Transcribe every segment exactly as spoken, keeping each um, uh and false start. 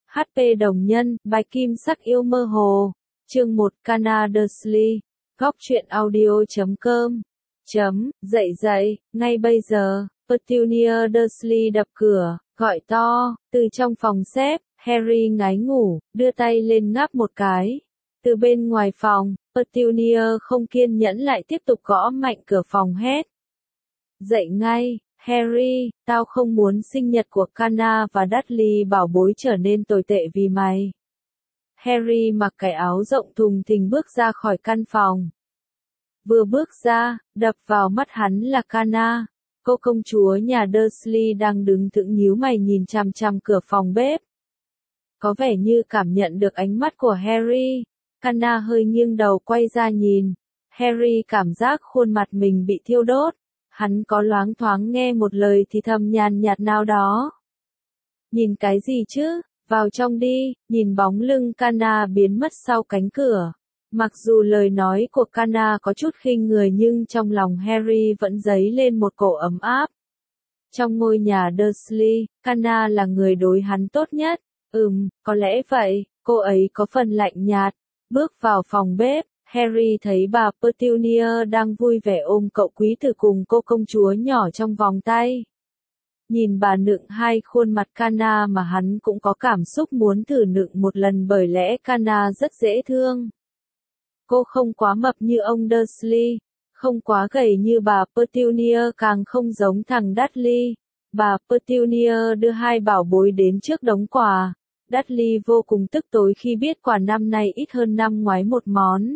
hát pê đồng nhân, bạch kim sắc yêu mơ hồ. Chương một Kana Dursley. Góc truyện audio chấm com. Chấm, dậy dậy, ngay bây giờ, Petunia Dursley đập cửa, gọi to, từ trong phòng xếp, Harry ngái ngủ, đưa tay lên ngáp một cái. Từ bên ngoài phòng, Petunia không kiên nhẫn lại tiếp tục gõ mạnh cửa phòng hét. Dậy ngay, Harry, tao không muốn sinh nhật của Kana và Dudley bảo bối trở nên tồi tệ vì mày. Harry mặc cái áo rộng thùng thình bước ra khỏi căn phòng. Vừa bước ra, đập vào mắt hắn là Kana. Cô công chúa nhà Dursley đang đứng thững nhíu mày nhìn chằm chằm cửa phòng bếp. Có vẻ như cảm nhận được ánh mắt của Harry. Kana hơi nghiêng đầu quay ra nhìn. Harry cảm giác khuôn mặt mình bị thiêu đốt. Hắn có loáng thoáng nghe một lời thì thầm nhàn nhạt nào đó. Nhìn cái gì chứ, vào trong đi, nhìn bóng lưng Kana biến mất sau cánh cửa. Mặc dù lời nói của Kana có chút khinh người nhưng trong lòng Harry vẫn dấy lên một cổ ấm áp. Trong ngôi nhà Dursley, Kana là người đối hắn tốt nhất. Ừm, có lẽ vậy, cô ấy có phần lạnh nhạt. Bước vào phòng bếp, Harry thấy bà Petunia đang vui vẻ ôm cậu quý tử cùng cô công chúa nhỏ trong vòng tay. Nhìn bà nựng hai khuôn mặt Kana mà hắn cũng có cảm xúc muốn thử nựng một lần bởi lẽ Kana rất dễ thương. Cô không quá mập như ông Dursley, không quá gầy như bà Petunia, càng không giống thằng Dudley. Bà Petunia đưa hai bảo bối đến trước đống quà. Dudley vô cùng tức tối khi biết quà năm nay ít hơn năm ngoái một món.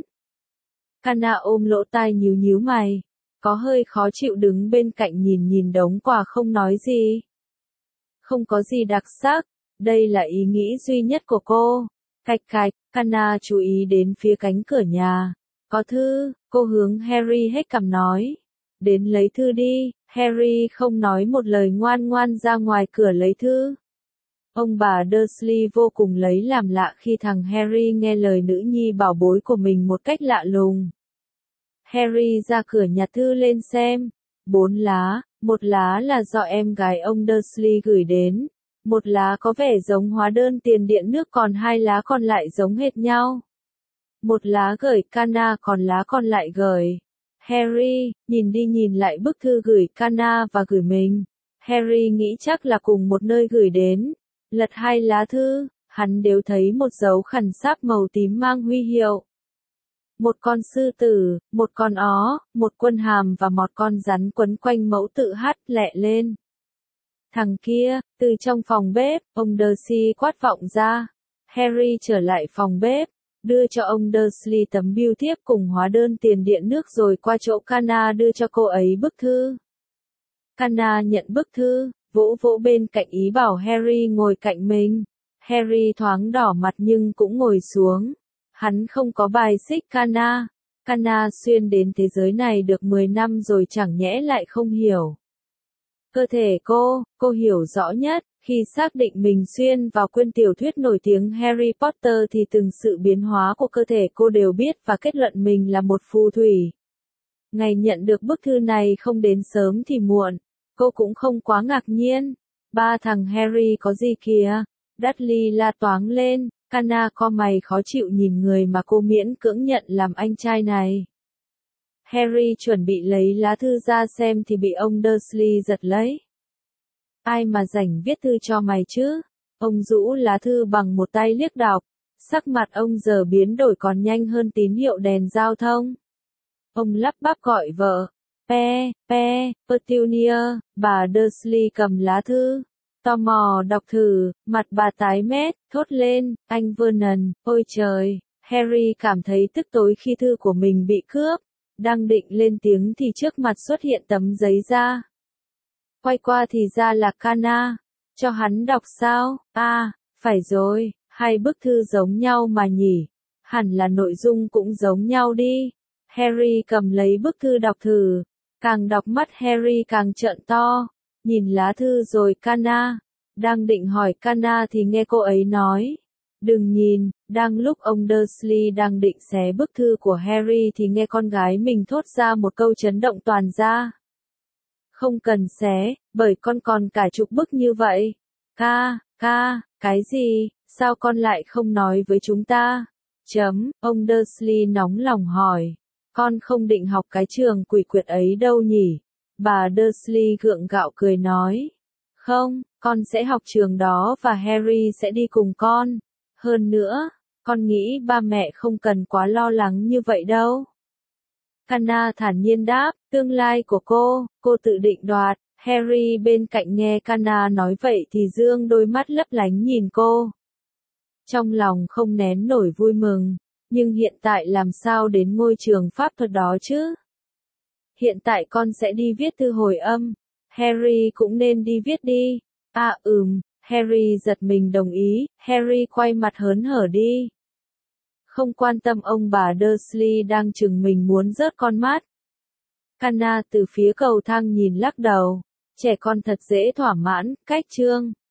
Kana ôm lỗ tai nhíu nhíu mày, có hơi khó chịu đứng bên cạnh nhìn nhìn đống quà không nói gì. Không có gì đặc sắc, đây là ý nghĩ duy nhất của cô. Cạch cạch, Kana chú ý đến phía cánh cửa nhà. Có thư, cô hướng Harry hết cằm nói. Đến lấy thư đi, Harry không nói một lời ngoan ngoan ra ngoài cửa lấy thư. Ông bà Dursley vô cùng lấy làm lạ khi thằng Harry nghe lời nữ nhi bảo bối của mình một cách lạ lùng. Harry ra cửa nhặt thư lên xem. Bốn lá, một lá là do em gái ông Dursley gửi đến. Một lá có vẻ giống hóa đơn tiền điện nước còn hai lá còn lại giống hệt nhau. Một lá gửi Kana còn lá còn lại gửi Harry, nhìn đi nhìn lại bức thư gửi Kana và gửi mình. Harry nghĩ chắc là cùng một nơi gửi đến. Lật hai lá thư, hắn đều thấy một dấu khẩn sáp màu tím mang huy hiệu. Một con sư tử, một con ó, một quân hàm và một con rắn quấn quanh mẫu tự hát lẹ lên. Thằng kia, từ trong phòng bếp, ông Dursley quát vọng ra. Harry trở lại phòng bếp, đưa cho ông Dursley tấm bưu thiếp cùng hóa đơn tiền điện nước rồi qua chỗ Kana đưa cho cô ấy bức thư. Kana nhận bức thư, vỗ vỗ bên cạnh ý bảo Harry ngồi cạnh mình. Harry thoáng đỏ mặt nhưng cũng ngồi xuống. Hắn không có bài xích Kana. Kana xuyên đến thế giới này được mười năm rồi chẳng nhẽ lại không hiểu. Cơ thể cô, cô hiểu rõ nhất. Khi xác định mình xuyên vào quyển tiểu thuyết nổi tiếng Harry Potter thì từng sự biến hóa của cơ thể cô đều biết và kết luận mình là một phù thủy. Ngày nhận được bức thư này không đến sớm thì muộn. Cô cũng không quá ngạc nhiên. Ba thằng Harry có gì kìa? Dudley la toáng lên. Kana co mày khó chịu nhìn người mà cô miễn cưỡng nhận làm anh trai này. Harry chuẩn bị lấy lá thư ra xem thì bị ông Dursley giật lấy. Ai mà rảnh viết thư cho mày chứ? Ông rũ lá thư bằng một tay liếc đọc. Sắc mặt ông giờ biến đổi còn nhanh hơn tín hiệu đèn giao thông. Ông lắp bắp gọi vợ. Pe, pe, Petunia, bà Dursley cầm lá thư. Tò mò đọc thử, mặt bà tái mét, thốt lên, anh Vernon, ôi trời. Harry cảm thấy tức tối khi thư của mình bị cướp. Đang định lên tiếng thì trước mặt xuất hiện tấm giấy da. Quay qua thì ra là Kana. Cho hắn đọc sao? À, phải rồi, hai bức thư giống nhau mà nhỉ. Hẳn là nội dung cũng giống nhau đi. Harry cầm lấy bức thư đọc thử. Càng đọc mắt Harry càng trợn to. Nhìn lá thư rồi Kana. Đang định hỏi Kana thì nghe cô ấy nói. Đừng nhìn, đang lúc ông Dursley đang định xé bức thư của Harry thì nghe con gái mình thốt ra một câu chấn động toàn gia. Không cần xé, bởi con còn cả chục bức như vậy. Ca, ca, cái gì, Sao con lại không nói với chúng ta? Chấm, ông Dursley nóng lòng hỏi. Con không định học cái trường quỷ quyệt ấy đâu nhỉ? Bà Dursley gượng gạo cười nói. Không, con sẽ học trường đó và Harry sẽ đi cùng con. Hơn nữa, con nghĩ ba mẹ không cần quá lo lắng như vậy đâu. Kanna thản nhiên đáp, tương lai của cô, cô tự định đoạt. Harry bên cạnh nghe Kanna nói vậy thì dương đôi mắt lấp lánh nhìn cô. Trong lòng không nén nổi vui mừng, nhưng hiện tại làm sao đến ngôi trường pháp thuật đó chứ? Hiện tại con sẽ đi viết thư hồi âm. Harry cũng nên đi viết đi. À ừm, Harry giật mình đồng ý, Harry quay mặt hớn hở đi. Không quan tâm ông bà Dursley đang chừng mình muốn rớt con mắt. Kanna từ phía cầu thang nhìn lắc đầu. Trẻ con thật dễ thỏa mãn, cách chương.